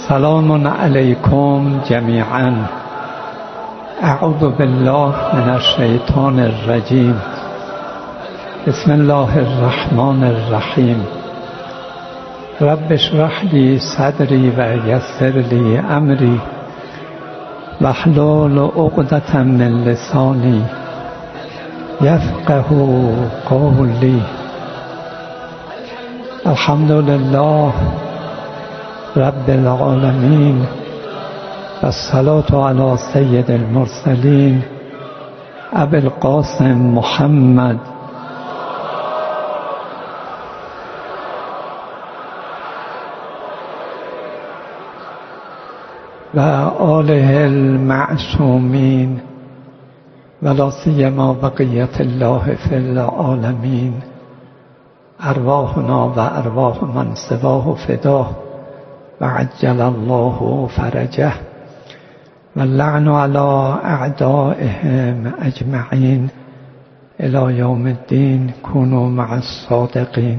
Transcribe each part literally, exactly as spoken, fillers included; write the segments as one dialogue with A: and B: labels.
A: سلام علیکم جمیعا. اعوذ بالله من الشیطان الرجیم. بسم الله الرحمن الرحیم. رب اشرح لی صدری و یسر لی امری واحلل عقدة من لسانی یفقهوا قولی. الحمد لله رب العالمین و الصلاة علی سید المرسلین ابی القاسم محمد و آله المعصومین و لا سیما بقیة الله فی العالمین. ارواحنا و ارواح من سواه فداه و عجل الله فرجه و اللعن علی اعدائهم اجمعین الی یوم الدین. کونوا مع الصادقین.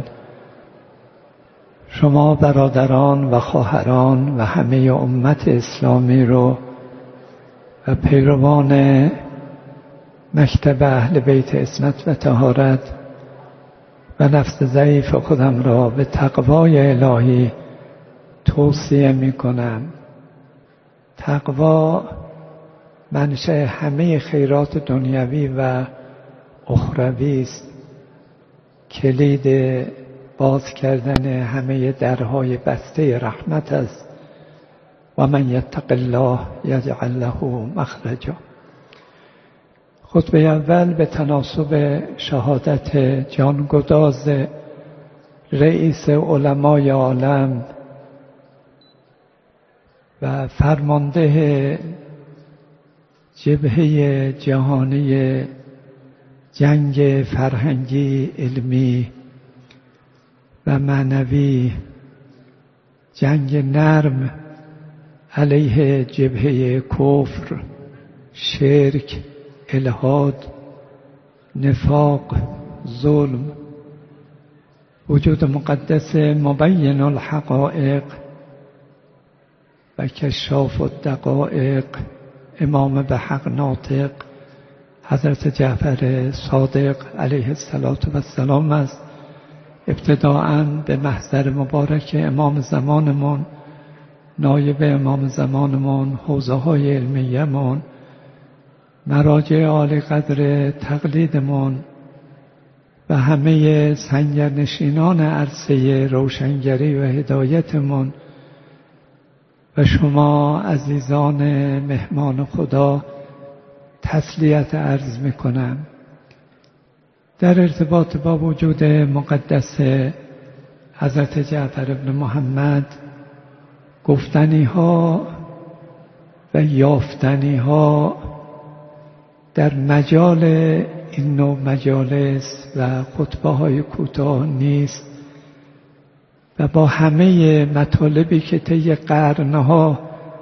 A: شما برادران و خواهران و همه امت اسلامی رو و پیروان مکتب اهل بیت عصمت و طهارت و نفس ضعیف خودم را به تقوای الهی توصیه می کنم. تقوا منشأ همه خیرات دنیوی و اخروی است. کلید باز کردن همه درهای بسته رحمت است. و من یتق الله یجعل له مخرجا. خطبه اول به تناسب شهادت جانگداز رئیس علمای عالم و فرمانده جبهه جهانی جنگ فرهنگی، علمی و معنوی، جنگ نرم علیه جبهه کفر، شرک، الحاد، نفاق، ظلم. وجود مقدس مبین الحقائق و کشاف الدقائق، امام به حق ناطق حضرت جعفر صادق علیه السلام است. ابتداءً به محضر مبارک امام زمانمون، نایب امام زمانمون، حوزه های علمیمون، مراجع عالی قدر تقلیدمون و همه سنگرنشینان عرصه روشنگری و هدایتمون و شما عزیزان مهمان خدا تسلیت عرض میکنم. در ارتباط با وجود مقدس حضرت جعفر ابن محمد گفتنی ها و یافتنی ها در مجال این نوع مجالس و خطبه های کوتاه نیست و با همه مطالبی که طی قرنها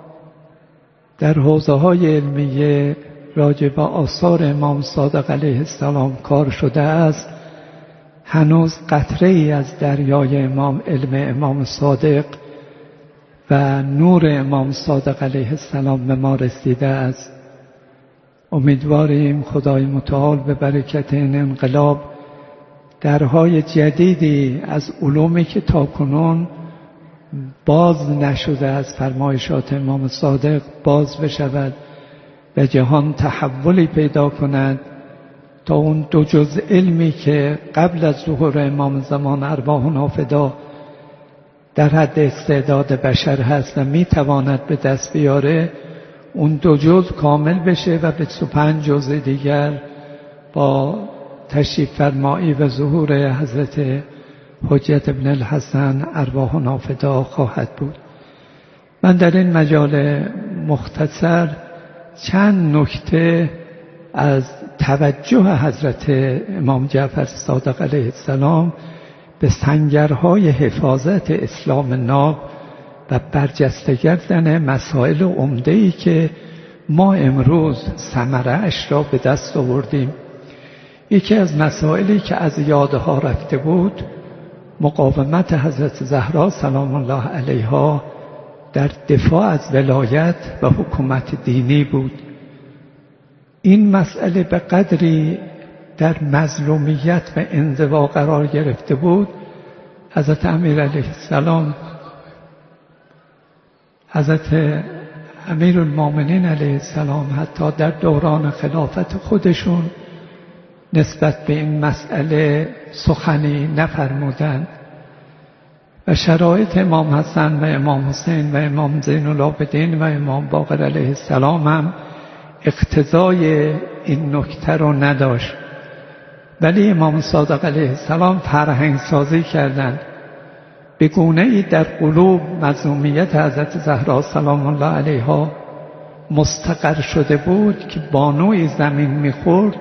A: در حوزه های علمیه راجع به آثار امام صادق علیه السلام کار شده است، هنوز قطره ای از دریای امام، علم امام صادق و نور امام صادق علیه السلام به ما رسیده است. امیدواریم خدای متعال به برکت این انقلاب درهای جدیدی از علومی که تاکنون باز نشده از فرمایشات امام صادق باز بشود و جهان تحولی پیدا کند تا اون دو جز علمی که قبل از ظهور امام زمان ارواحنا فدا در حد استعداد بشر هست و میتواند به دست بیاره، اون دو جز کامل بشه و بیست و پنج جز دیگر با تشریف فرمایی و ظهور حضرت حجت ابن الحسن ارواحنا فدا خواهد بود. من در این مجال مختصر چند نکته از توجه حضرت امام جعفر صادق علیه السلام به سنگرهای حفاظت اسلام ناب و برجسته کردن مسائل عمده‌ای که ما امروز ثمره اش را به دست آوردیم. یکی از مسائلی که از یادها رفته بود مقاومت حضرت زهرا سلام الله علیها در دفاع از ولایت و حکومت دینی بود. این مسئله به قدری در مظلومیت و انزوا قرار گرفته بود، حضرت امیر علیه السلام حضرت امیرالمومنین علیه السلام حتی در دوران خلافت خودشون نسبت به این مسئله سخنی نفرمودند و شرایط امام حسن و امام حسین و امام زین العابدین و امام باقر علیه السلام هم اقتضای این نکته رو نداشت، ولی امام صادق علیه السلام فرهنگ سازی کردند به گونه‌ای در قلوب مظلومیت حضرت زهرا سلام الله علیها مستقر شده بود که بانوی زمین میخورد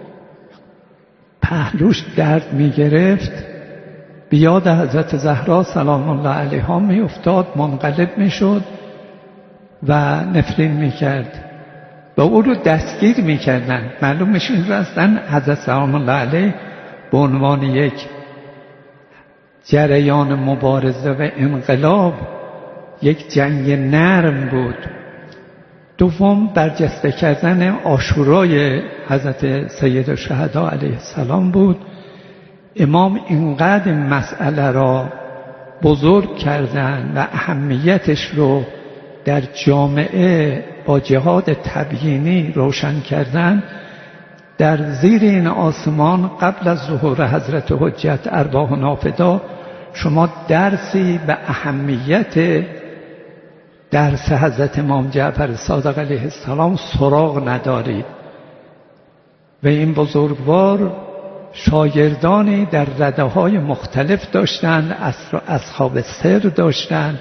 A: پهلوش درد میگرفت، به یاد حضرت زهرا سلام الله علیها میافتاد، منقلب میشد و نفرین میکرد و او رو دستگیر میکردن. معلوم میشه این رو اصلا حضرت سلام الله علیه به عنوان یک جریان مبارزه و انقلاب یک جنگ نرم بود. دوم برجسته کردن عاشورای حضرت سید الشهدا علیه السلام بود. امام اینقدر مسئله را بزرگ کردن و اهمیتش رو در جامعه با جهاد تبیینی روشن کردن. در زیر این آسمان قبل از ظهور حضرت حجت ارواحنا فدا شما درسی به اهمیت درس حضرت امام جعفر صادق علیه السلام سراغ ندارید و این بزرگوار شاگردانی در رده‌های مختلف داشتند، اصحاب سر داشتند،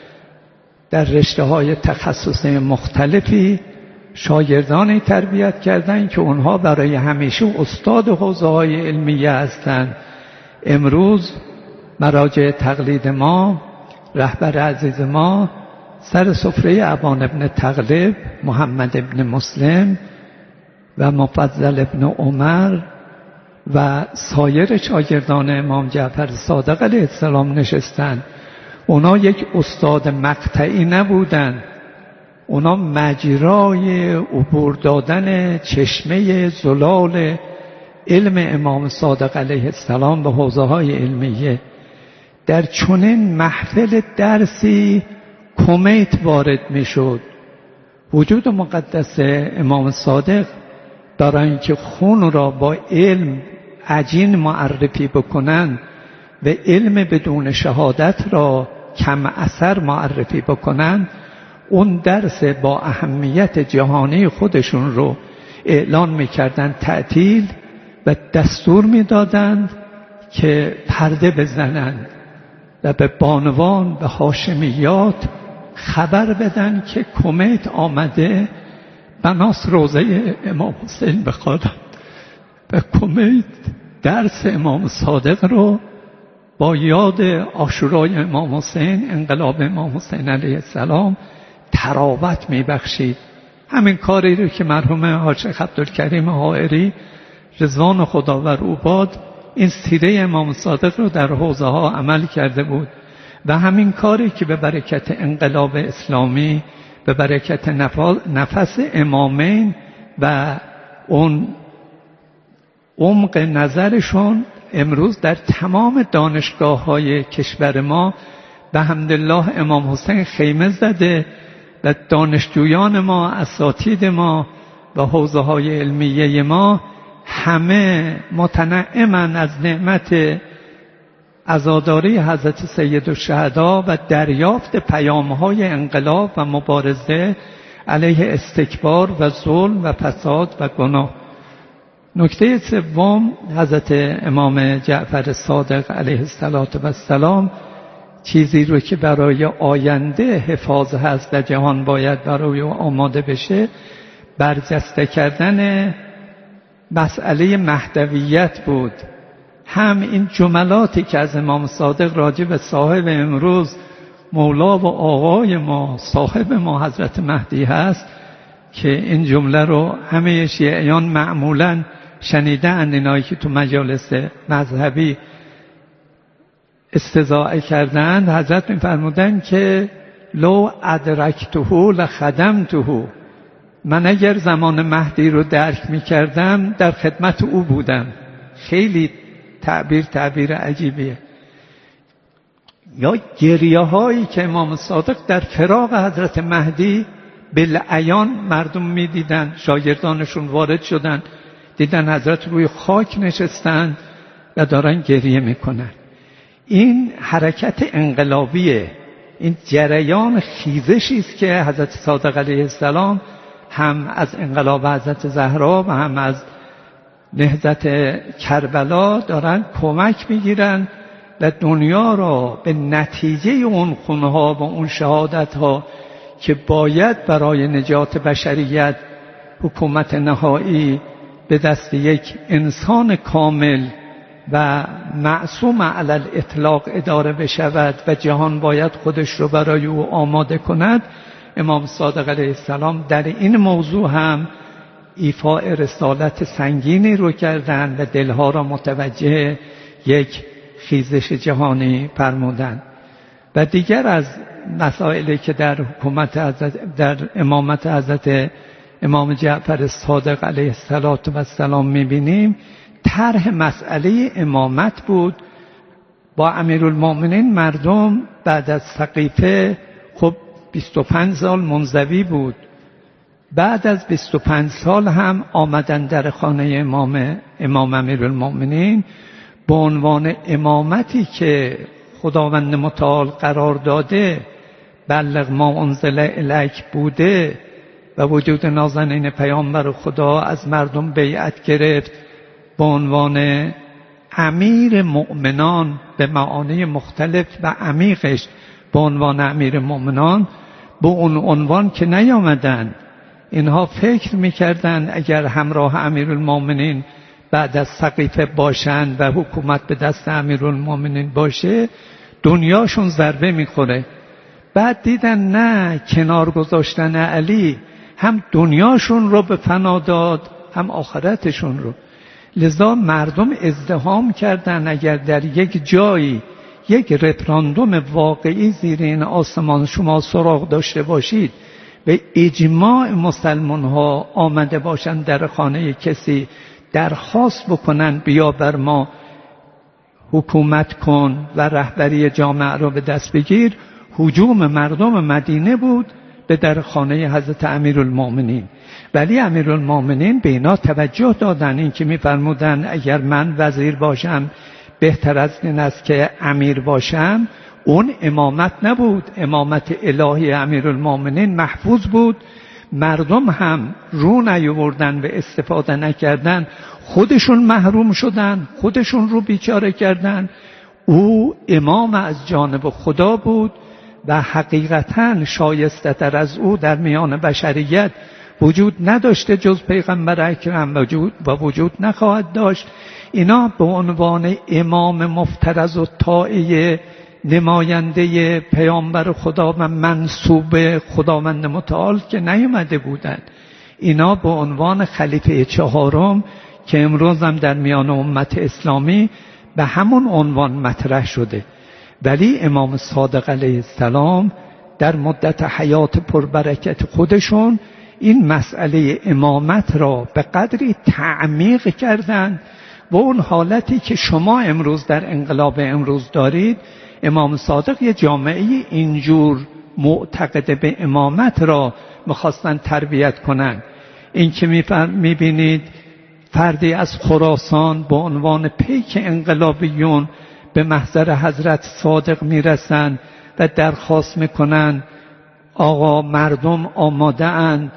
A: در رشته‌های تخصصی مختلفی شاگردانی تربیت کردند که اونها برای همیشه استاد حوزه‌های علمیه هستند. امروز مراجع تقلید ما، رهبر عزیز ما سر سفره ابان ابن تغلب، محمد ابن مسلم و مفضل ابن عمر و سایر شاگردان امام جعفر صادق علیه السلام نشستند. اونا یک استاد مقطعی نبودند، اونا مجرای عبور دادن چشمه زلال علم امام صادق علیه السلام به حوزه‌های علمیه. در چنین محفل درسی کمیت وارد میشد. وجود مقدس امام صادق برای اینکه خون را با علم عجین معرفی بکنن و علم بدون شهادت را کم اثر معرفی بکنن، اون درس با اهمیت جهانی خودشون رو اعلان میکردن تعطیل و دستور میدادند که پرده بزنند و به بانوان و هاشمیات خبر بدن که کمیت آمده بناس روضه امام حسین بخوادند و کمیت درس امام صادق رو با یاد عاشورای امام حسین، انقلاب امام حسین علیه السلام تراوت میبخشید. همین کاری رو که مرحوم حاج عبدالکریم حائری رضوان خداوند او باد این سیره امام صادق رو در حوزه ها عمل کرده بود و همین کاری که به برکت انقلاب اسلامی، به برکت نفس امامین و اون عمق نظرشون امروز در تمام دانشگاه های کشور ما به حمدالله امام حسین خیمه زده و دانشجویان ما، اساتید ما و حوزه های علمیه ما همه متنعمن از نعمت عزاداری حضرت سید الشهدا و دریافت پیام‌های انقلاب و مبارزه علیه استکبار و ظلم و فساد و گناه. نکته سوم، حضرت امام جعفر صادق علیه السلام چیزی رو که برای آینده حفاظ هست و جهان باید برای او آماده بشه، برجسته کردن مسئله مهدویت بود. هم این جملاتی که از امام صادق راجع به صاحب امروز مولا و آقای ما، صاحب ما حضرت مهدی هست، که این جمله رو همه شیعیان معمولاً شنیدن، اینایی که تو مجالس مذهبی استضاعه کردند. حضرت می‌فرمودند که لو ادرکته لخدمته، من اگر زمان مهدی رو درک میکردم در خدمت او بودم. خیلی تعبیر تعبیر عجیبیه. یا گریه هایی که امام صادق در فراق حضرت مهدی بالعیان مردم میدیدن، شاگردانشون وارد شدن دیدن حضرت روی خاک نشستن و دارن گریه میکنن. این حرکت انقلابیه، این جریان خیزشی است که حضرت صادق علیه السلام هم از انقلاب حضرت زهرا و هم از نهضت کربلا دارن کمک میگیرن و دنیا را به نتیجه اون خونها و اون شهادتها که باید برای نجات بشریت حکومت نهایی به دست یک انسان کامل و معصوم علی الاطلاق اداره بشود و جهان باید خودش رو برای او آماده کند، امام صادق علیه السلام در این موضوع هم ایفاء رسالت سنگینی رو کردند و دلها را متوجه یک خیزش جهانی فرمودند. و دیگر از مسائلی که در حکومت حضرت در امامت حضرت امام جعفر صادق علیه السلام می‌بینیم، طرح مسئله امامت بود. با امیرالمومنین مردم بعد از سقیفه خب بیست و پنج سال منزوی بود. بعد از بیست و پنج سال هم آمدن در خانه امام امام امیرالمومنین به عنوان امامتی که خداوند متعال قرار داده، بلغ ما انزل الیک بوده و وجود نازنین پیامبر خدا از مردم بیعت گرفت به عنوان امیر مؤمنان به معانی مختلف و عمیقش به عنوان امیر مؤمنان. به اون عنوان که نیامدن، اینها فکر میکردن اگر همراه امیرالمومنین بعد از سقیفه باشند و حکومت به دست امیرالمومنین باشه دنیاشون ضربه میخوره. بعد دیدن نه، کنار گذاشتن علی هم دنیاشون رو به فنا داد هم آخرتشون رو. لذا مردم ازدحام کردن اگر در یک جایی یک رفراندوم واقعی زیر این آسمان شما سراغ داشته باشید به اجماع مسلمان ها آمده باشند در خانه کسی درخواست بکنن بیا بر ما حکومت کن و رهبری جامعه رو به دست بگیر، هجوم مردم مدینه بود به در خانه حضرت امیرالمومنین. ولی امیرالمومنین به اینا توجه دادن، این که می‌فرمودن اگر من وزیر باشم بهتر از این است که امیر باشم. اون امامت نبود، امامت الهی امیرالمومنین محفوظ بود. مردم هم رو نیاوردن و استفاده نکردن، خودشون محروم شدن، خودشون رو بیچاره کردن. او امام از جانب خدا بود و حقیقتاً شایسته تر از او در میان بشریت وجود نداشته جز پیغمبر اکرم وجود و وجود نخواهد داشت. اینا به عنوان امام مفترض و طاعه نماینده پیامبر خدا و منصوب خداوند متعال که نیامده بودند. اینا به عنوان خلیفه چهارم که امروز هم در میان امت اسلامی به همون عنوان مطرح شده. ولی امام صادق علیه السلام در مدت حیات پربرکت خودشون این مسئله امامت را به قدری تعمیق کردند و اون حالتی که شما امروز در انقلاب امروز دارید، امام صادق یه جامعه اینجور معتقد به امامت را میخواستن تربیت کنن. این که میبینید فردی از خراسان به عنوان پیک انقلابیون به محضر حضرت صادق میرسن و درخواست میکنن آقا مردم آماده اند،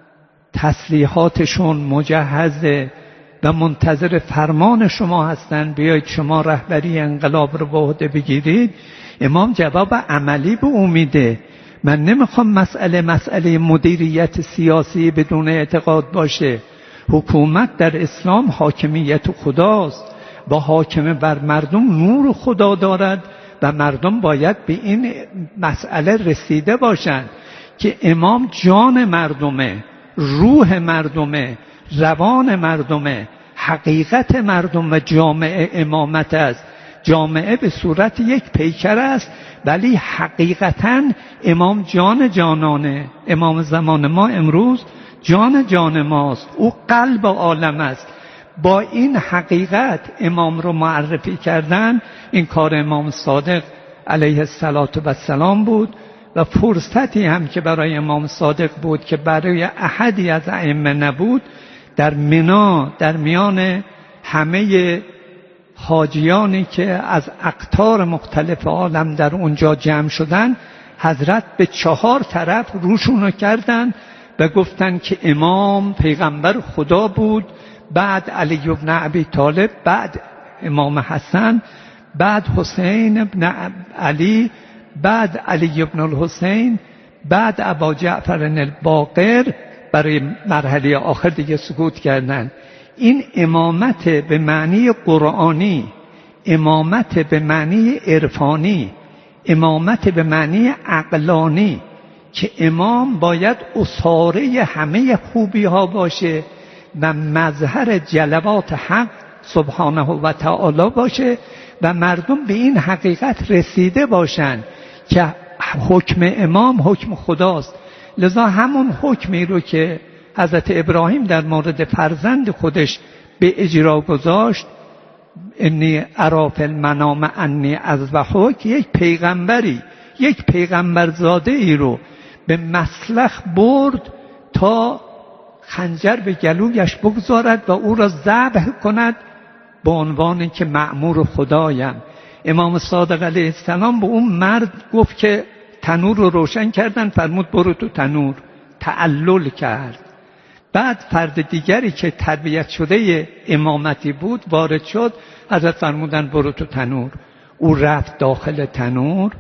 A: تسلیحاتشون مجهزه و منتظر فرمان شما هستند، بیایید شما رهبری انقلاب رو به عهده بگیرید. امام جواب عملی به او میده. من نمیخوام مسئله مسئله مدیریت سیاسی بدون اعتقاد باشه. حکومت در اسلام حاکمیت خداست و حاکم بر مردم نور خدا دارد و مردم باید به این مسئله رسیده باشند که امام جان مردمه، روح مردمه، روان مردمه، حقیقت مردم و جامعه امامت است جامعه به صورت یک پیکر است، ولی حقیقتاً امام جان جانانه. امام زمان ما امروز جان جان ماست، او قلب عالم است. با این حقیقت امام رو معرفی کردن، این کار امام صادق علیه السلام بود و فرصتی هم که برای امام صادق بود که برای احدی از ائمه نبود، در منا در میان همه حاجیانی که از اقطار مختلف عالم در اونجا جمع شدن، حضرت به چهار طرف روشون رو کردن و گفتن که امام پیغمبر خدا بود، بعد علی ابن ابی طالب، بعد امام حسن، بعد حسین ابن علی، بعد علی ابن الحسین، بعد ابا جعفر الباقر. برای مرحله آخر دیگه سکوت کردن. این امامت به معنی قرآنی، امامت به معنی عرفانی، امامت به معنی عقلانی، که امام باید اساره همه خوبی ها باشه و مظهر جلوات حق سبحانه و تعالی باشه و مردم به این حقیقت رسیده باشن که حکم امام حکم خداست. لذا همون حکمی رو که حضرت ابراهیم در مورد فرزند خودش به اجرا گذاشت، انی اری فی المنام انی اذبحک، یک پیغمبری، یک پیغمبرزاده ای رو به مسلخ برد تا خنجر به گلویش بگذارد و او را ذبح کند به عنوان که مأمور خدایم. امام صادق علیه السلام به اون مرد گفت که تنور رو روشن کردن، فرمود برو تو تنور، تعلل کرد. بعد فرد دیگری که تربیت شده امامتی بود وارد شد، حضرت فرمودن برو تو تنور. او رفت داخل تنور.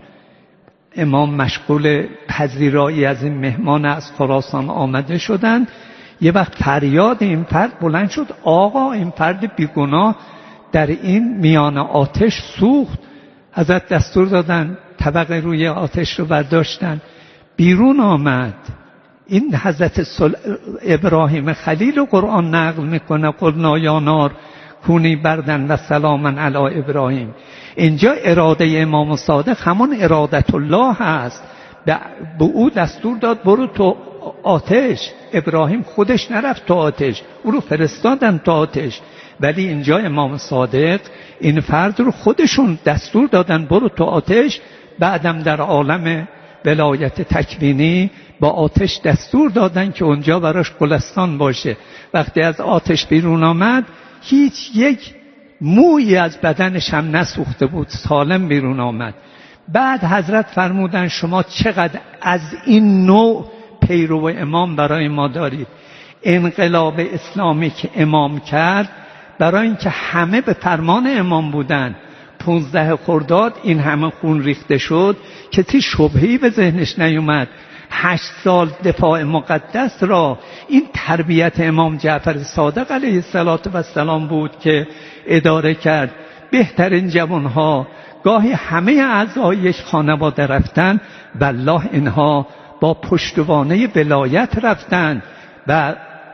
A: امام مشغول پذیرایی از این مهمان از خراسان آمده شدند. یه وقت فریاد این فرد بلند شد، آقا این فرد بیگناه در این میان آتش سوخت. حضرت دستور دادن طبق روی آتش رو برداشتن، بیرون آمد. این حضرت ابراهیم خلیل و قرآن نقل میکنه، قلنا یا نار کونی بردن و سلاما علی ابراهیم. اینجا اراده امام صادق همون ارادت الله هست، به او دستور داد برو تو آتش. ابراهیم خودش نرفت تو آتش، او رو فرستادن تو آتش. ولی اینجا امام صادق این فرد رو خودشون دستور دادن برو تو آتش. بعدم در عالم ولایت تکوینی با آتش دستور دادن که اونجا براش گلستان باشه. وقتی از آتش بیرون آمد هیچ یک مویی از بدنش هم نسوخته بود، سالم بیرون آمد. بعد حضرت فرمودن شما چقدر از این نوع پیرو امام برای ما دارید. انقلاب اسلامی که امام کرد، برای اینکه همه به فرمان امام بودن، پونزده خرداد این همه خون ریخته شد که تی شبهی به ذهنش نیومد. هشت سال دفاع مقدس را این تربیت امام جعفر صادق علیه السلام بود که اداره کرد. بهترین جوانها گاهی همه اعضایش خانواده رفتن، والله اینها با پشتوانه ولایت رفتن و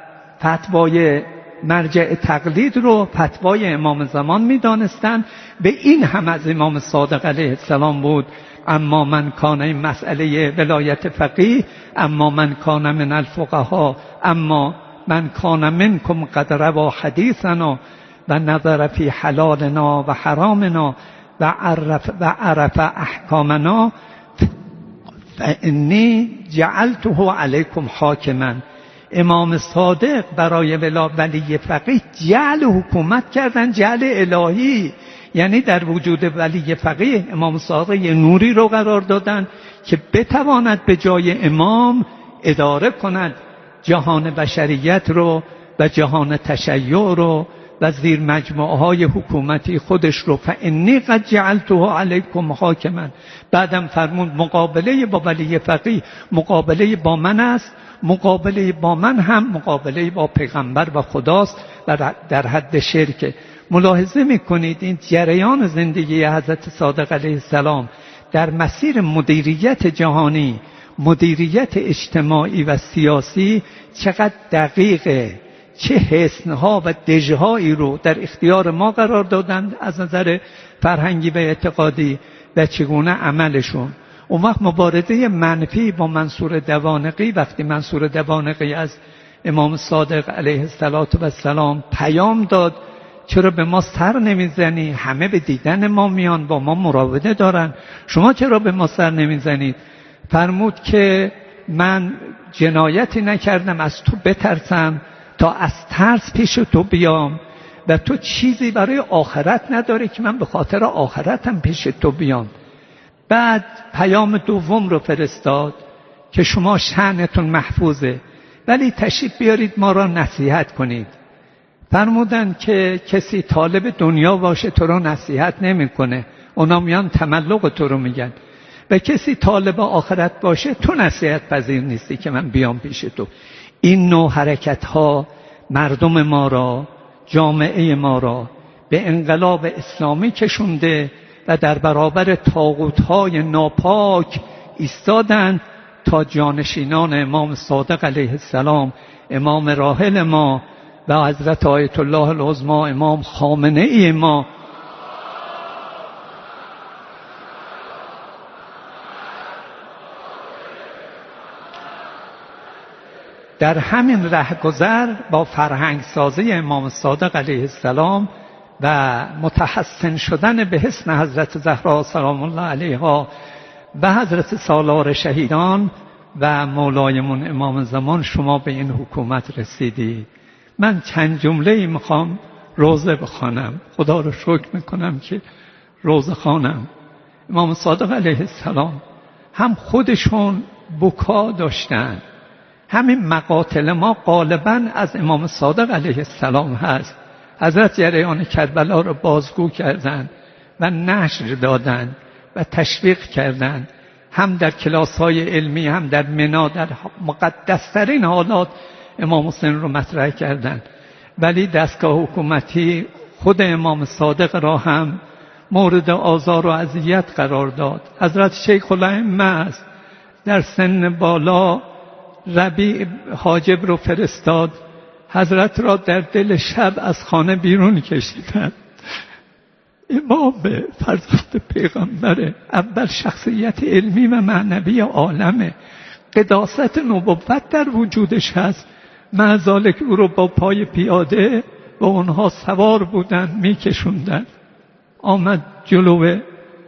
A: فتوای مرجع تقلید رو فتوای امام زمان می دانستن. به این هم از امام صادق علیه السلام بود. اما من کان، این مسئله ولایت فقیه، اما من کان من الفقها، اما من کان منکم قد روا حدیثنا و نظر فی حلالنا و حرامنا و عرف و عرف احکامنا فانی جعلته علیکم حاکما. امام صادق برای ولی فقیه جعل حکومت کردن، جعل الهی، یعنی در وجود ولی فقیه امام صادق یه نوری رو قرار دادن که بتواند به جای امام اداره کند جهان بشریت رو و جهان تشیع رو و زیر مجموعه های حکومتی خودش رو. فانی قد جعلته علیکم حاکما. بعدم فرمود مقابله با ولی فقیه مقابله با من است، مقابله با من هم مقابله با پیغمبر و خداست و در حد شرک. ملاحظه میکنید این جریان زندگی حضرت صادق علیه السلام در مسیر مدیریت جهانی، مدیریت اجتماعی و سیاسی چقدر دقیقه، چه حصنها و دژهایی رو در اختیار ما قرار دادند از نظر فرهنگی و اعتقادی و چگونه عملشون. اون وقت مبارزه منفی با منصور دوانقی، وقتی منصور دوانقی از امام صادق علیه السلام پیام داد چرا به ما سر نمیزنی؟ همه به دیدن ما میان، با ما مراوده دارن، شما چرا به ما سر نمیزنید؟ فرمود که من جنایتی نکردم از تو بترسم تا از ترس پیش تو بیام و تو چیزی برای آخرت نداری که من به خاطر آخرتم پیش تو بیام. بعد پیام دوم رو فرستاد که شما شأنتون محفوظه ولی تشریف بیارید ما را نصیحت کنید. فرمودن که کسی طالب دنیا باشه تو رو نصیحت نمیکنه، اونا میان تملق تو رو میگن، و کسی طالب آخرت باشه تو نصیحت پذیر نیستی که من بیام پیش تو. این نوع حرکت ها مردم ما را، جامعه ما را به انقلاب اسلامی کشونده و در برابر طاغوت های ناپاک ایستادند تا جانشینان امام صادق علیه السلام، امام راحل ما و حضرت آیت الله العظمی امام خامنه ای ما در همین رهگذر با فرهنگ سازی امام صادق علیه السلام و متحسن شدن به حسن حضرت زهرا سلام الله علیها و حضرت سالار شهیدان و مولایمون امام زمان شما به این حکومت رسیدی. من چند جمله‌ای میخوام روزه بخوانم. خدا رو شکر میکنم که روزه خوانم. امام صادق علیه السلام هم خودشون بکا داشتن، همین مقاتل ما غالباً از امام صادق علیه السلام هست. حضرت جریان کربلا رو بازگو کردند و نشر دادند و تشویق کردند، هم در کلاس‌های علمی هم در منا در مقدس‌ترین حالات امام حسین رو مطرح کردند. ولی دستگاه حکومتی خود امام صادق را هم مورد آزار و اذیت قرار داد. حضرت شیخ الائمه است در سن بالا ربیع حاجب رو فرستاد، حضرت را در دل شب از خانه بیرون کشیدند. امام فرزند پیغمبر، اول شخصیت علمی و معنوی عالمه، قداست نبوت در وجودش هست، مع ذالک او رو با پای پیاده و اونها سوار بودن میکشوندن. آمد جلو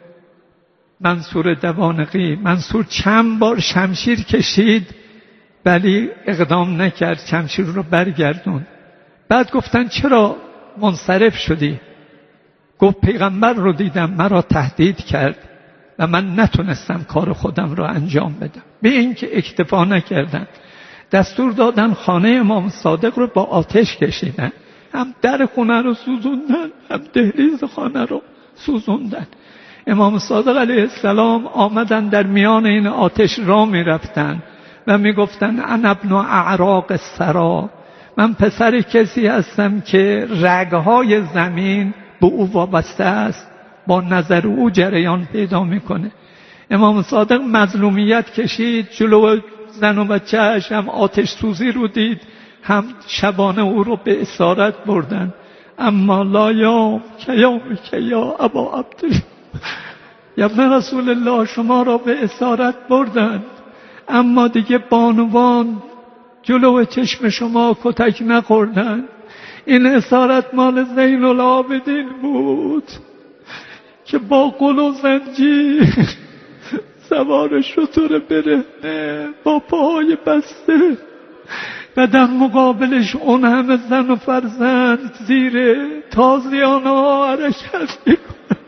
A: منصور دوانقی، منصور چند بار شمشیر کشید ولی اقدام نکرد، شمشیر رو برگردون. بعد گفتن چرا منصرف شدی؟ گفت پیغمبر رو دیدم مرا تهدید کرد و من نتونستم کار خودم رو انجام بدم. به این که اکتفا نکردن، دستور دادن خانه امام صادق رو با آتش کشیدن، هم در خانه رو سوزوندن هم دهلیز خانه رو سوزوندن. امام صادق علیه السلام آمدن در میان این آتش را می رفتن و می گفتن انا ابن اعراق الثری، من پسر کسی هستم که رگهای زمین به او وابسته است، با نظر او جریان پیدا میکنه. امام صادق مظلومیت کشید، جلو زن و بچه‌اش هم آتش سوزی رو دید، هم شبانه او رو به اسارت بردن. اما لا یوم که یوم که یا ابا عبدالله، یا ابن رسول الله شما را به اسارت بردن اما دیگه بانوان جلو چشم شما کتک نخوردن. این اسارت مال زین العابدین بود که با قل و زنجیر سوار شتر برهنه با پاهای بسته و در مقابلش اون همه زن و فرزند زیر تازیانه ها حرکت میکنن.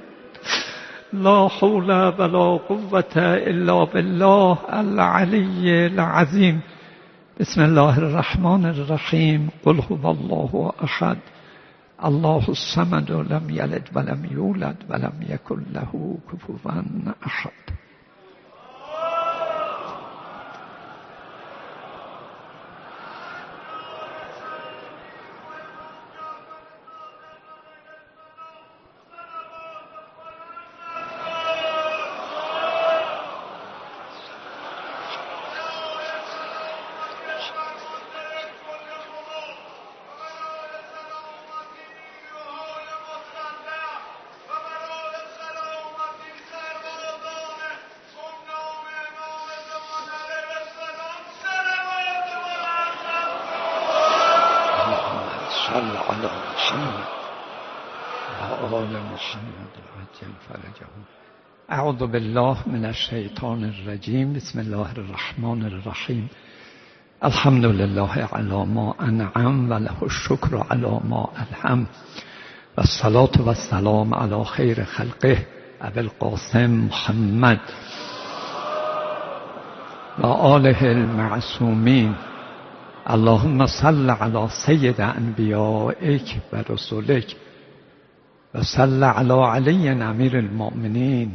A: لا حول ولا قوة الا بالله العلی العظیم. بسم الله الرحمن الرحیم. قل هو الله احد الله الصمد لم یلد ولم یولد ولم یکن له کفوا احد. صل علی محمد و آل محمد عجل فرجهم. اعوذ بالله من الشیطان الرجیم. بسم الله الرحمن الرحیم. الحمد لله علی ما انعم و له الشکر علی ما الهم و الصلاة و السلام علی خیر خلقه ابی القاسم محمد و آله المعصومین. اللهم صل علی سید انبیائک و رسولک و صل علی علی امیر المؤمنین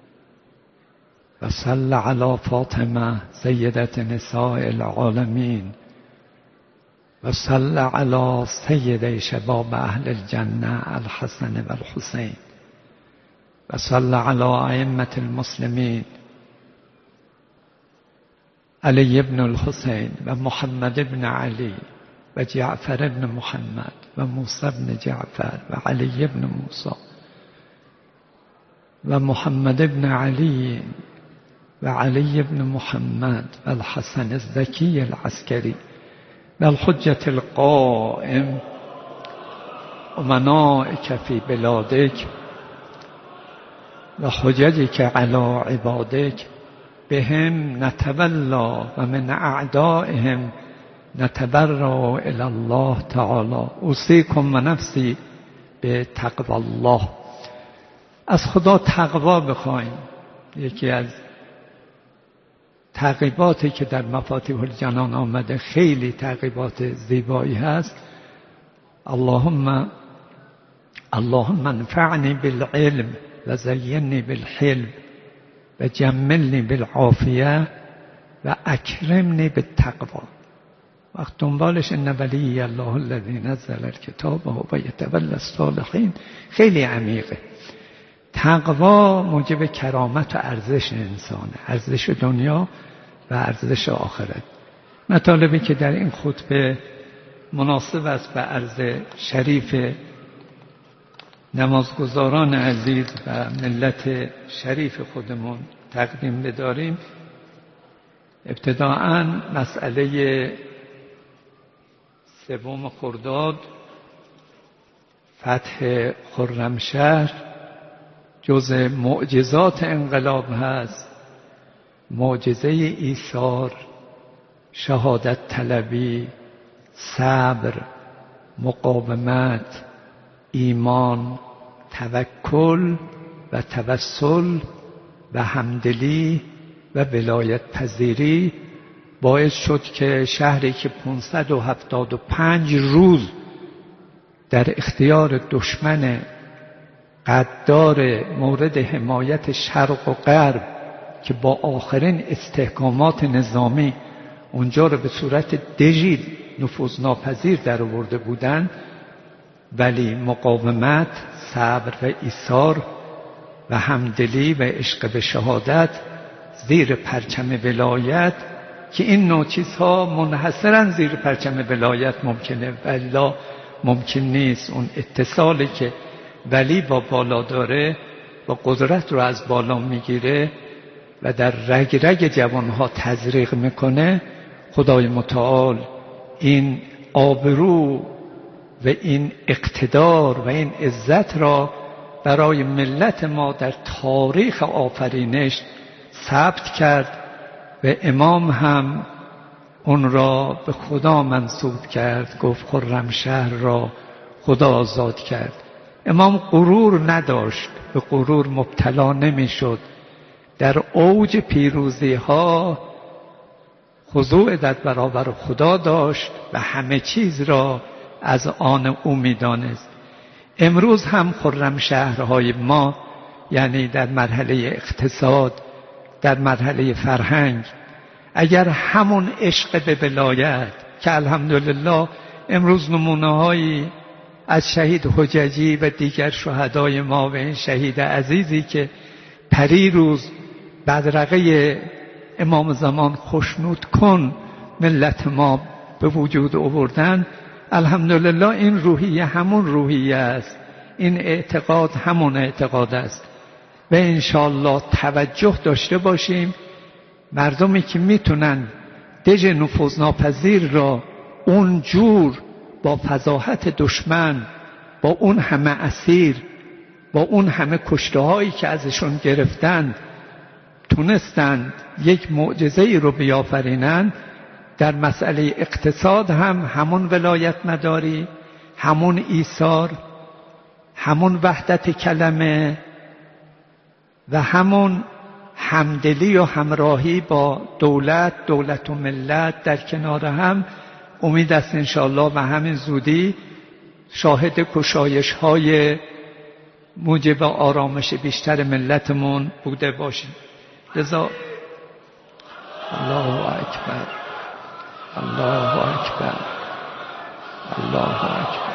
A: و صل علی فاطمه سیدة نساء العالمین و صل علی سید شباب اهل الجنه الحسن و الحسین و صل علی ائمة المسلمین علی ابن الحسین و محمد بن علی و جعفر بن محمد و موسی بن جعفر و علی بن موسی و محمد بن علی و علی بن محمد و الحسن الزکی العسکری و الحجة القائم امنائک فی بلادک و حججک علی عبادک بهم نتولا و من اعدائهم نتبرأ الی الله تعالی. اوصیکم و نفسی به تقوی الله. از خدا تقوا بخوایم. یکی از تعقیباتی که در مفاتیح الجنان آمده خیلی تعقیبات زیبایی هست. اللهم اللهم انفعنی بالعلم و زینی بالحلم و جملنی بالعافیه و اکرمنی بالتقوا. وقت دنبالش ان ولی الله الذی نزل الکتاب و یتولی الصالحین خیلی عمیقه. تقوا موجب کرامت و ارزش انسانه، ارزش دنیا و ارزش آخرت. مطالبی که در این خطبه مناسب است به عرض شریف نمازگزاران عزیز و ملت شریف خودمون تقدیم بداریم. ابتداءً مسئله سوم خرداد فتح خرمشهر جز معجزات انقلاب هست. معجزه ایثار، شهادت طلبی، صبر، مقاومت، ایمان، توکل و توسل و همدلی و ولایت پذیری باعث شد که شهری که پانصد و هفتاد و پنج روز در اختیار دشمن غدار مورد حمایت شرق و غرب که با آخرین استحکامات نظامی اونجا رو به صورت دژی نفوذناپذیر در آورده بودند، ولی مقاومت، صبر و ایثار و همدلی و عشق به شهادت زیر پرچم ولایت که این نوع چیزها منحصراً زیر پرچم ولایت ممکنه ولی ممکن نیست. اون اتصالی که ولی با بالا داره و قدرت رو از بالا میگیره و در رگ رگ جوانها تزریق میکنه. خدای متعال این آبرو و این اقتدار و این عزت را برای ملت ما در تاریخ آفرینش ثبت کرد و امام هم اون را به خدا منسوب کرد. گفت خرمشهر را خدا آزاد کرد. امام غرور نداشت، به غرور مبتلا نمی شد. در اوج پیروزی ها خضوع در برابر خدا داشت و همه چیز را از آن او می دانست. امروز هم خرمشهرهای ما، یعنی در مرحله اقتصاد، در مرحله فرهنگ، اگر همون عشق به ولایت که الحمدلله امروز نمونه‌هایی از شهید حججی و دیگر شهدای ما و این شهید عزیزی که پریروز بدرقه امام زمان خوشنود کن ملت ما به وجود آوردن، الحمدلله این روحیه همون روحیه است، این اعتقاد همون اعتقاد است و انشاءالله توجه داشته باشیم. مردمی که میتونن دژ نفوذناپذیر را اونجور با فضاحت دشمن، با اون همه اسیر، با اون همه کشته هایی که ازشون گرفتند تونستند یک معجزه ای رو بیافرینند. در مسئله اقتصاد هم همون ولایت مداری، همون ایثار، همون وحدت کلمه و همون همدلی و همراهی با دولت دولت و ملت در کنار هم، امید است انشاءالله و همین زودی شاهد کشایش های موجب آرامش بیشتر ملتمون بوده باشیم. لذا الله اکبر، الله اکبر، الله اکبر.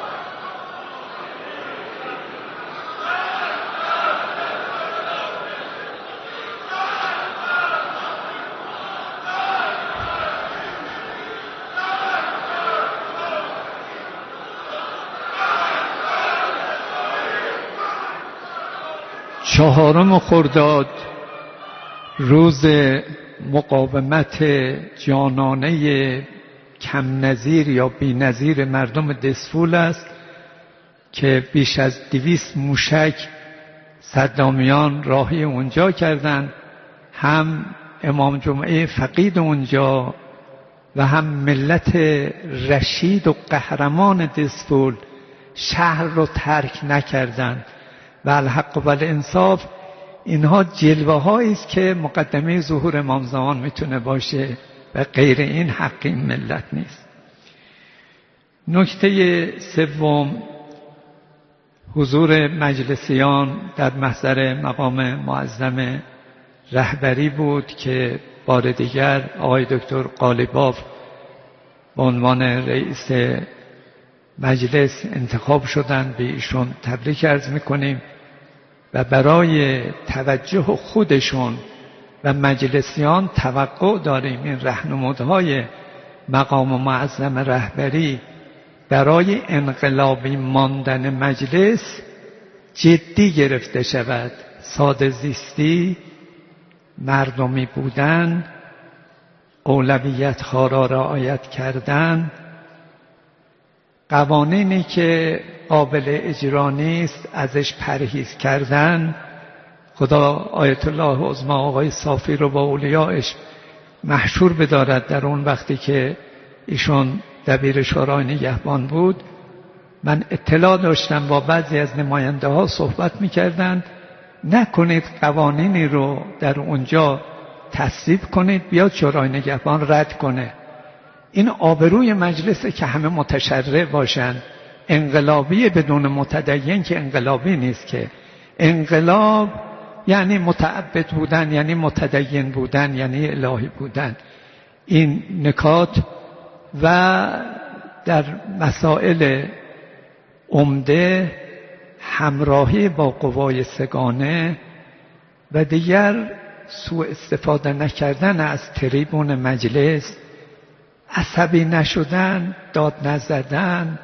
A: چهارم خرداد روز مقاومت جانانه کم نظیر یا بی نظیر مردم دسفول است که بیش از دویست موشک صدامیان راهی اونجا کردند. هم امام جمعه فقید اونجا و هم ملت رشید و قهرمان دسفول شهر رو ترک نکردند و الحق و الانصاف. اینها جلوه هایی است که مقدمه ظهور امام زمان میتونه باشه و غیر این حق این ملت نیست. نکته سوم، حضور مجلسیان در محضر مقام معظم رهبری بود که بار دیگر آقای دکتر قالیباف به عنوان رئیس مجلس انتخاب شدند. به ایشون تبریک عرض میکنیم و برای توجه خودشون و مجلسیان توقع داریم این راهنمودهای مقام معظم رهبری برای انقلابی ماندن مجلس جدی گرفته شود. ساده زیستی، مردمی بودن، اولویت ها را رعایت کردن، قوانینی که قابل اجرا نیست ازش پرهیز کردن. خدا آیت الله عظمی آقای صافی رو با اولیاءش محشور بدارد در اون وقتی که ایشون دبیر شورای نگهبان بود. من اطلاع داشتم با بعضی از نماینده ها صحبت میکردن، نکنید قوانینی رو در اونجا تصویب کنید بیاد شورای نگهبان رد کنه. این آبروی مجلسه که همه متشرع باشن. انقلابی بدون متدین که انقلابی نیست که. انقلاب یعنی متعبد بودن، یعنی متدین بودن، یعنی الهی بودن. این نکات و در مسائل عمده همراهی با قوای سگانه و دیگر سوء استفاده نکردن از تریبون مجلس، عصبی نشدن، داد نزدن،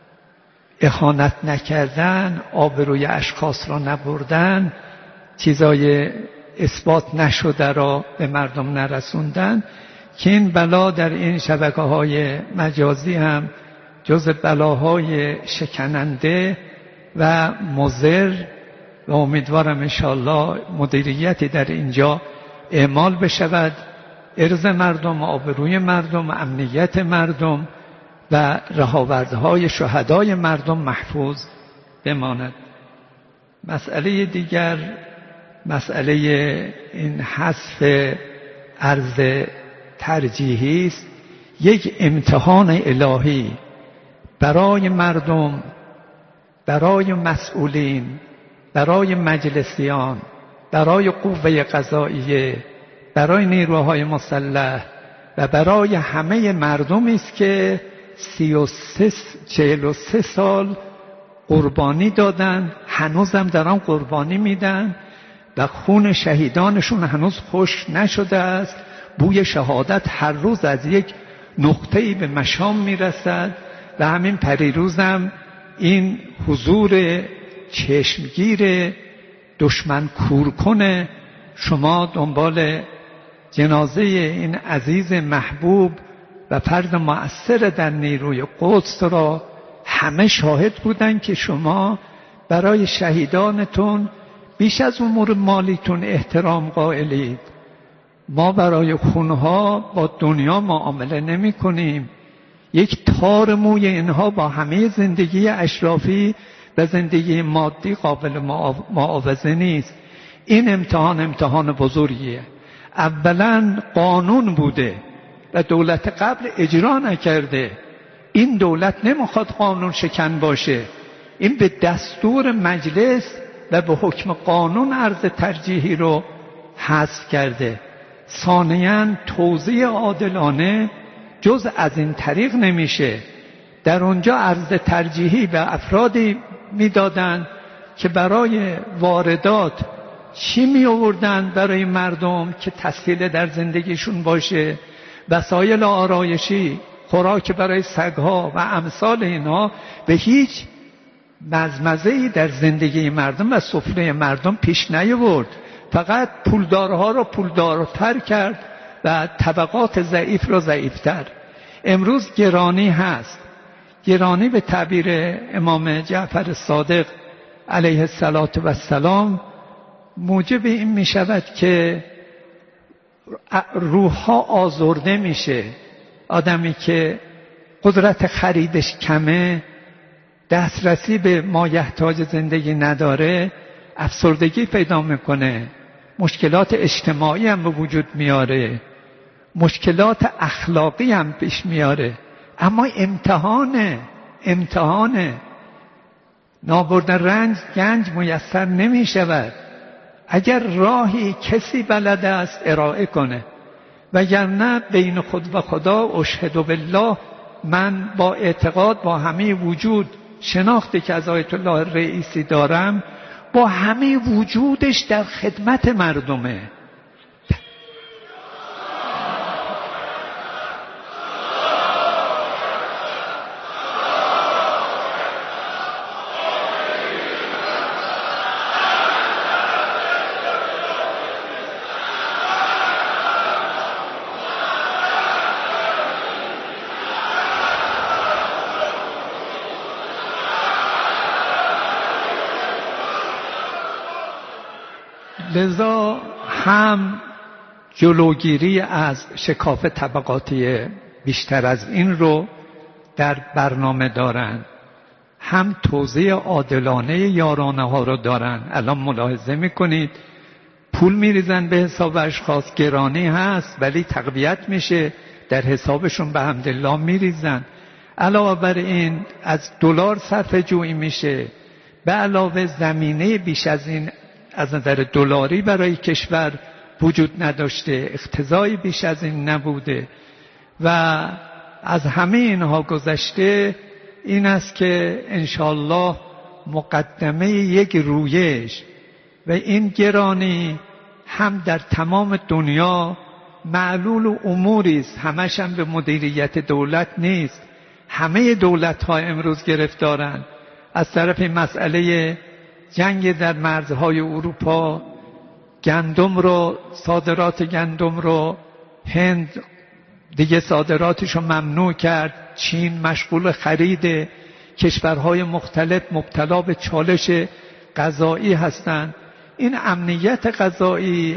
A: اهانت نکردن، آبروی اشخاص را نبردن، چیزای اثبات نشده را به مردم نرسوندن که این بلا در این شبکه‌های مجازی هم جز بلاهای شکننده و مضر و امیدوارم انشاءالله مدیریتی در اینجا اعمال بشود، ارض مردم، آبروی مردم، امنیت مردم و رهاوردهای شهدای مردم محفوظ بماند. مسئله دیگر مسئله این حذف ارز ترجیحی است. یک امتحان الهی برای مردم، برای مسئولین، برای مجلسیان، برای قوه قضاییه، برای نیروهای مسلح و برای همه مردمی است که سی و سه چهل و سه سال قربانی دادن، هنوزم دارن قربانی میدن و خون شهیدانشون هنوز خوش نشده است. بوی شهادت هر روز از یک نقطه‌ای به مشام میرسد و همین پریروزم این حضور چشمگیر دشمن کورکن شما دنبال جنازه این عزیز محبوب و فرد مؤثر در نیروی قدس را همه شاهد بودن که شما برای شهیدانتون بیش از امور مالیتون احترام قائلید. ما برای خونها با دنیا معامله نمی کنیم. یک تار موی اینها با همه زندگی اشرافی و زندگی مادی قابل معاوضه نیست. این امتحان امتحان بزرگیه. اولا قانون بوده و دولت قبل اجرا نکرده. این دولت نمیخواد قانون شکن باشه. این به دستور مجلس و به حکم قانون عرض ترجیحی رو حذف کرده. ثانیاً توزیع عادلانه جز از این طریق نمیشه. در اونجا عرض ترجیحی به افرادی میدادن که برای واردات چی می آوردن برای مردم که تسهیل در زندگیشون باشه، وسایل آرایشی، خوراک برای سگها و امثال اینها، به هیچ مزمزه‌ای در زندگی مردم و سفره مردم پیش نیاورد. فقط پولدارها را پولدارتر کرد و طبقات ضعیف را ضعیفتر. امروز گرانی هست. گرانی به تعبیر امام جعفر صادق علیه السلام موجب این می شود که روحها آزرده میشه. آدمی که قدرت خریدش کمه، دسترسی به مایحتاج زندگی نداره، افسردگی پیدا میکنه، مشکلات اجتماعی هم به وجود میاره، مشکلات اخلاقی هم پیش میاره. اما امتحانه امتحانه نابردن رنج گنج میسر نمی شود. اگر راهی کسی بلد است ارائه کنه، وگرنه بین خود و خدا اشهد بالله، من با اعتقاد با همه وجود شناختی که از آیت الله رئیسی دارم، با همه وجودش در خدمت مردمه. لذا هم جلوگیری از شکاف طبقاتی بیشتر از این رو در برنامه دارن، هم توزیع عادلانه یارانه ها رو دارن. الان ملاحظه میکنید پول میریزن به حساب اشخاص، گرانی هست ولی تقویت میشه در حسابشون، به حمدالله میریزن. علاوه بر این از دلار صرفه جویی میشه، به علاوه زمینه بیش از این از نظر دلاری برای کشور وجود نداشته، اقتضایی بیش از این نبوده. و از همه اینها گذشته این است که انشالله مقدمه یک رویش و این گرانی هم در تمام دنیا معلول و اموری است، همش هم به مدیریت دولت نیست. همه دولت ها امروز گرفتارن. از طرف مسئله جنگ در مرزهای اروپا، گندم رو، صادرات گندم رو هند دیگه صادراتش رو ممنوع کرد، چین مشغول خرید، کشورهای مختلف مبتلا به چالش غذایی هستند. این امنیت غذایی،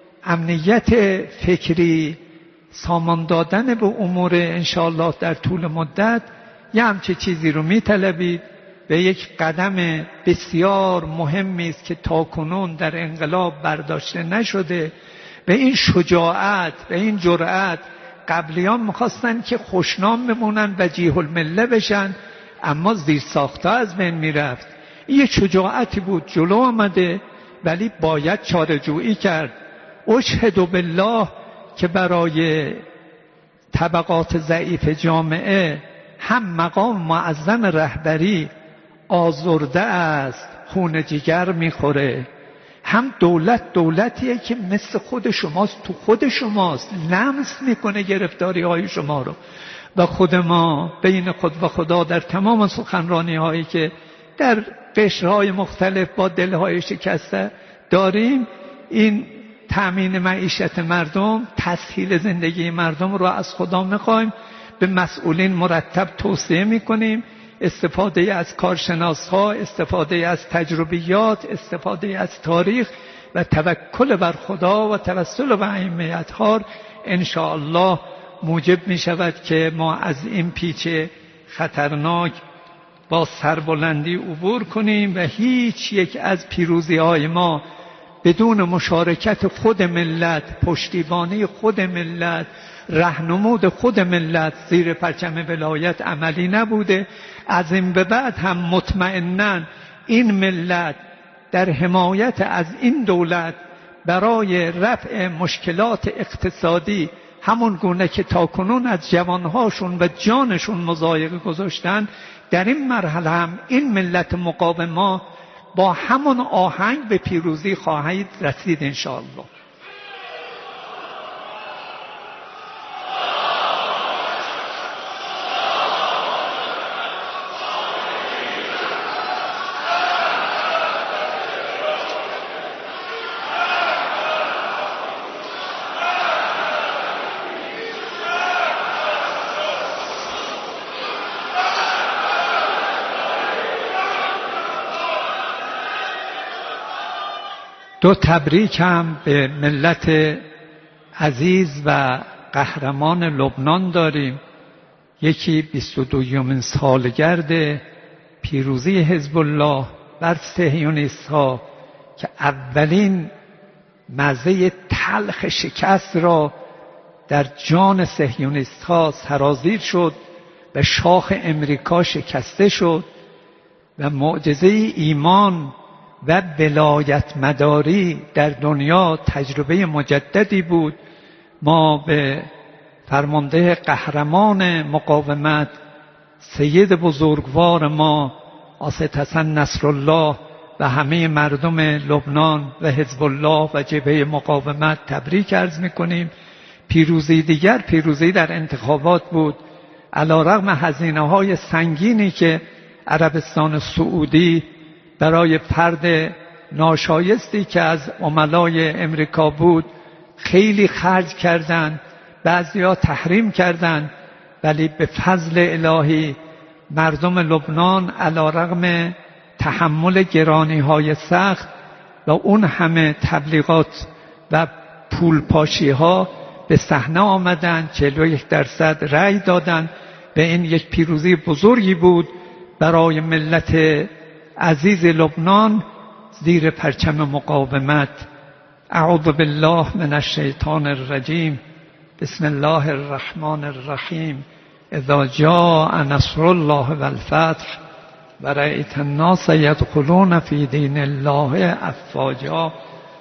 A: امنیت فکری، سامان دادن به امور انشاءالله در طول مدت یه همچه چیزی رو میطلبید و یک قدم بسیار مهمی است که تاکنون در انقلاب برداشته نشده. و این شجاعت و این جرأت، قبلیان میخواستن که خوشنام بمونن و جیح المله بشن، اما زیر ساخته از بین میرفت. این یک شجاعتی بود، جلو آمده، ولی باید چاره‌جویی کرد. اشهد بالله که برای طبقات ضعیف جامعه هم مقام معظم رهبری آزرده است، خون جگر میخوره، هم دولت دولتیه که مثل خود شماست، تو خود شماست، لمس میکنه گرفتاری های شما رو. و خود ما بین خود و خدا در تمام سخنرانی هایی که در قشرهای مختلف با دلهای شکسته داریم، این تأمین معیشت مردم، تسهیل زندگی مردم رو از خدا میخوایم. به مسئولین مرتب توصیه میکنیم استفاده از کارشناس ها، استفاده از تجربیات، استفاده از تاریخ و توکل بر خدا و توسل به ائمه اطهار ان شاء الله موجب می شود که ما از این پیچ خطرناک با سربلندی عبور کنیم و هیچ یک از پیروزی های ما بدون مشارکت خود ملت، پشتیبانی خود ملت، راهنمود خود ملت زیر پرچم ولایت عملی نبوده. از این به بعد هم مطمئناً این ملت در حمایت از این دولت برای رفع مشکلات اقتصادی همون گونه که تاکنون از جوانهاشون و جانشون مضایقه گذاشتن، در این مرحله هم این ملت مقاوم با همون آهنگ به پیروزی خواهید رسید انشاءالله. دو تبریک هم به ملت عزیز و قهرمان لبنان داریم. یکی بیست و دومین سالگرد پیروزی حزب الله بر صهیونیست ها که اولین مزه تلخ شکست را در جان صهیونیست ها سرازیر شد و شاخ امریکا شکسته شد و معجزه ایمان و ولایت مداری در دنیا تجربه مجددی بود. ما به فرمانده قهرمان مقاومت سید بزرگوار ما آسد حسن نصرالله و همه مردم لبنان و حزب الله و جبهه مقاومت تبریک عرض میکنیم. پیروزی دیگر پیروزی در انتخابات بود. علیرغم هزینه‌های سنگینی که عربستان سعودی برای فرد ناشایستی که از عملای امریکا بود خیلی خرج کردند، بعضیا تحریم کردند، ولی به فضل الهی مردم لبنان علیرغم تحمل گرانی‌های سخت و اون همه تبلیغات و پولپاشی‌ها به صحنه آمدند، چهل و یک درصد رأی دادند. به این یک پیروزی بزرگی بود برای ملت عزیز لبنان زیر پرچم مقاومت. اعوذ بالله من الشیطان الرجیم. بسم الله الرحمن الرحیم. اذا جاء نصر الله والفتح ورأیت الناس يدخلون في دین الله افواجا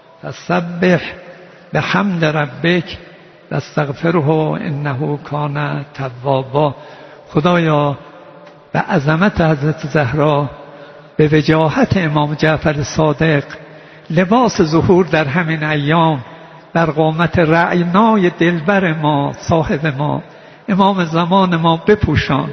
A: فسبح بحمد ربک واستغفره انه کان توابا. خدایا به عظمت حضرت زهرا، به وجاهت امام جعفر صادق لباس ظهور در همین ایام بر قامت رعنای دلبر ما، صاحب ما، امام زمان ما بپوشان.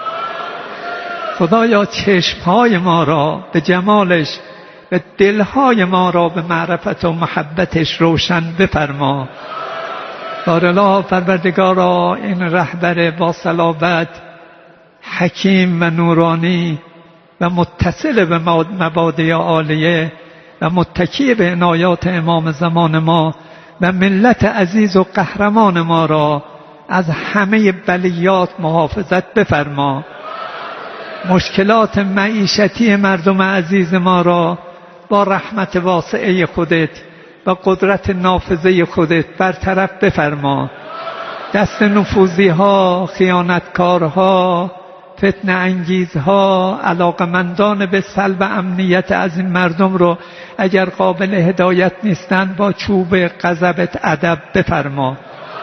A: خدایا چشمهای ما را به جمالش و دلهای ما را به معرفت و محبتش روشن بفرما. بارالله پروردگارا این رهبر با صلابت، حکیم و نورانی و متصل به مبادئ عالیه و متکی به عنایات امام زمان ما و ملت عزیز و قهرمان ما را از همه بلیات محافظت بفرما. مشکلات معیشتی مردم عزیز ما را با رحمت واسعه خودت و قدرت نافذه خودت برطرف بفرما. دست نفوذی ها، خیانتکارها، فتنه انگیزها، علاقمندان به سلب امنیت از این مردم رو اگر قابل هدایت نیستند با چوب غضبت ادب بفرما.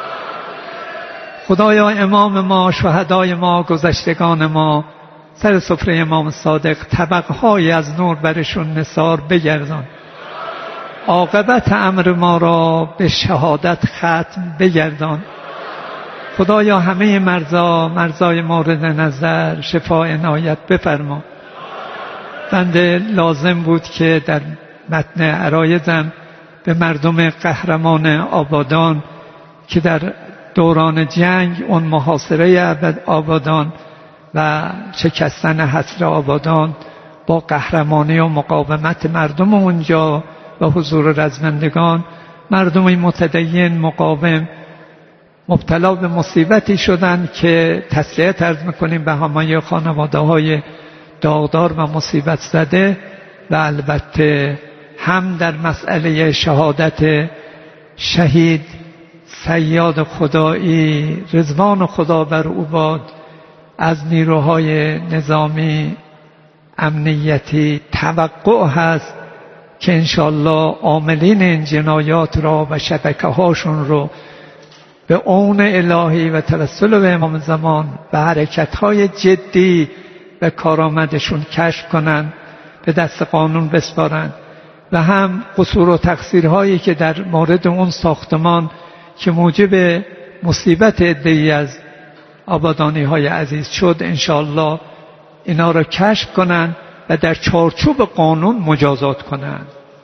A: خدایا امام ما، شهدای ما، گذشتگان ما سر سفره امام صادق طبقهای از نور برشون نثار بگردان. عاقبت امر ما را به شهادت ختم بگردان. خدایا همه مرزا، مرزای مورد نظر شفا عنایت بفرما. بنده لازم بود که در متن عرایزم به مردم قهرمان آبادان که در دوران جنگ اون محاصره آبادان و شکستن حصر آبادان با قهرمانی و مقاومت مردم اونجا و حضور رزمندگان، مردمی متدین مقاوم مبتلا به مصیبتی شدند که تسلیت عرض میکنیم به همه خانواده های داغدار و مصیبت زده، و البته هم در مسئله شهادت شهید صیاد خدایی رضوان خدا بر او باد از نیروهای نظامی امنیتی توقع هست که انشالله عاملین این جنایات را و شبکه هاشون رو به عون الهی و توسل به امام زمان به حرکت های جدی و کارآمدشون کشف کنند، به دست قانون بسپارند، و هم قصور و تقصیرهایی که در مورد اون ساختمان که موجب مصیبت عده‌ای از آبادانی های عزیز شد انشالله اینا را کشف کنند و در چارچوب قانون مجازات کنند.